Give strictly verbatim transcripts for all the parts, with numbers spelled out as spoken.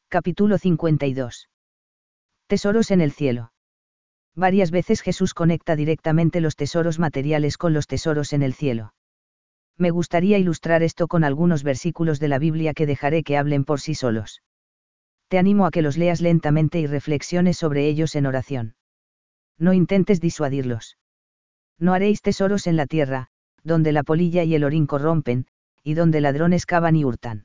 Capítulo cincuenta y dos. Tesoros en el cielo. Varias veces Jesús conecta directamente los tesoros materiales con los tesoros en el cielo. Me gustaría ilustrar esto con algunos versículos de la Biblia que dejaré que hablen por sí solos. Te animo a que los leas lentamente y reflexiones sobre ellos en oración. No intentes disuadirlos. No haréis tesoros en la tierra, donde la polilla y el orín corrompen, y donde ladrones cavan y hurtan.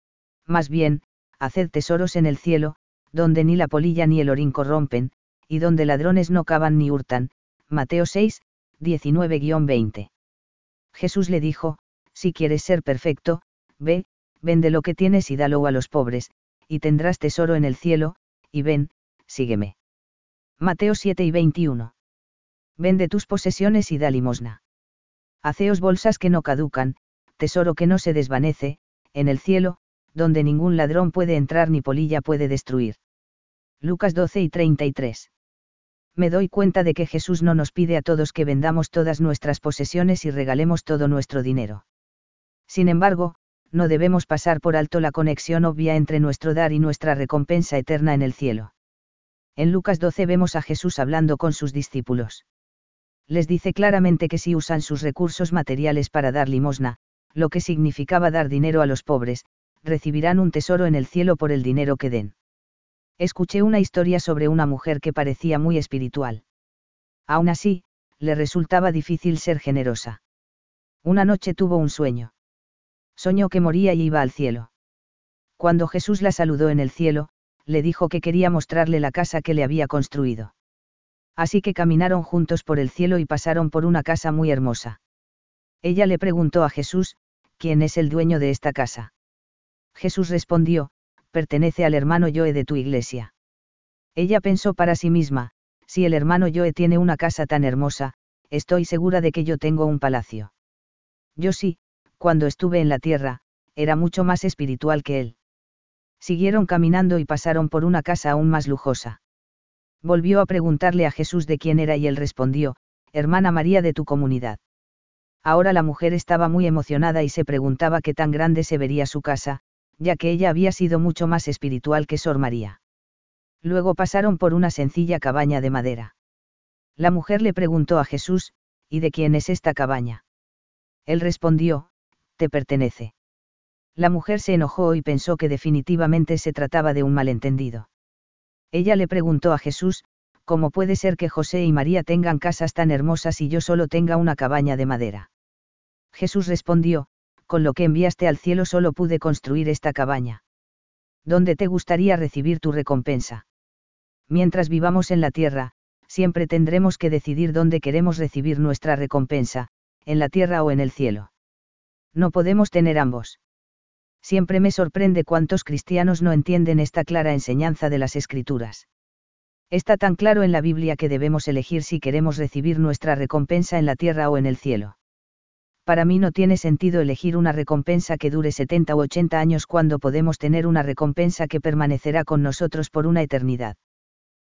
Más bien, haced tesoros en el cielo, donde ni la polilla ni el orín corrompen, y donde ladrones no cavan ni hurtan. Mateo seis, diecinueve a veinte. Jesús le dijo: si quieres ser perfecto, ve, vende lo que tienes y dalo a los pobres, y tendrás tesoro en el cielo, y ven, sígueme. Mateo siete y veintiuno. Vende tus posesiones y da limosna. Haceos bolsas que no caducan, tesoro que no se desvanece, en el cielo, donde ningún ladrón puede entrar ni polilla puede destruir. Lucas doce y treinta y tres. Me doy cuenta de que Jesús no nos pide a todos que vendamos todas nuestras posesiones y regalemos todo nuestro dinero. Sin embargo, no debemos pasar por alto la conexión obvia entre nuestro dar y nuestra recompensa eterna en el cielo. En Lucas doce vemos a Jesús hablando con sus discípulos. Les dice claramente que si usan sus recursos materiales para dar limosna, lo que significaba dar dinero a los pobres, recibirán un tesoro en el cielo por el dinero que den. Escuché una historia sobre una mujer que parecía muy espiritual. Aún así, le resultaba difícil ser generosa. Una noche tuvo un sueño. Soñó que moría y iba al cielo. Cuando Jesús la saludó en el cielo, le dijo que quería mostrarle la casa que le había construido. Así que caminaron juntos por el cielo y pasaron por una casa muy hermosa. Ella le preguntó a Jesús: ¿quién es el dueño de esta casa? Jesús respondió: pertenece al hermano Joe de tu iglesia. Ella pensó para sí misma: si el hermano Joe tiene una casa tan hermosa, estoy segura de que yo tengo un palacio. Yo sí, cuando estuve en la tierra, era mucho más espiritual que él. Siguieron caminando y pasaron por una casa aún más lujosa. Volvió a preguntarle a Jesús de quién era y él respondió: hermana María de tu comunidad. Ahora la mujer estaba muy emocionada y se preguntaba qué tan grande se vería su casa, ya que ella había sido mucho más espiritual que Sor María. Luego pasaron por una sencilla cabaña de madera. La mujer le preguntó a Jesús: ¿y de quién es esta cabaña? Él respondió: te pertenece. La mujer se enojó y pensó que definitivamente se trataba de un malentendido. Ella le preguntó a Jesús: ¿cómo puede ser que José y María tengan casas tan hermosas y yo solo tenga una cabaña de madera? Jesús respondió: con lo que enviaste al cielo solo pude construir esta cabaña. ¿Dónde te gustaría recibir tu recompensa? Mientras vivamos en la tierra, siempre tendremos que decidir dónde queremos recibir nuestra recompensa, en la tierra o en el cielo. No podemos tener ambos. Siempre me sorprende cuántos cristianos no entienden esta clara enseñanza de las Escrituras. Está tan claro en la Biblia que debemos elegir si queremos recibir nuestra recompensa en la tierra o en el cielo. Para mí no tiene sentido elegir una recompensa que dure setenta u ochenta años cuando podemos tener una recompensa que permanecerá con nosotros por una eternidad.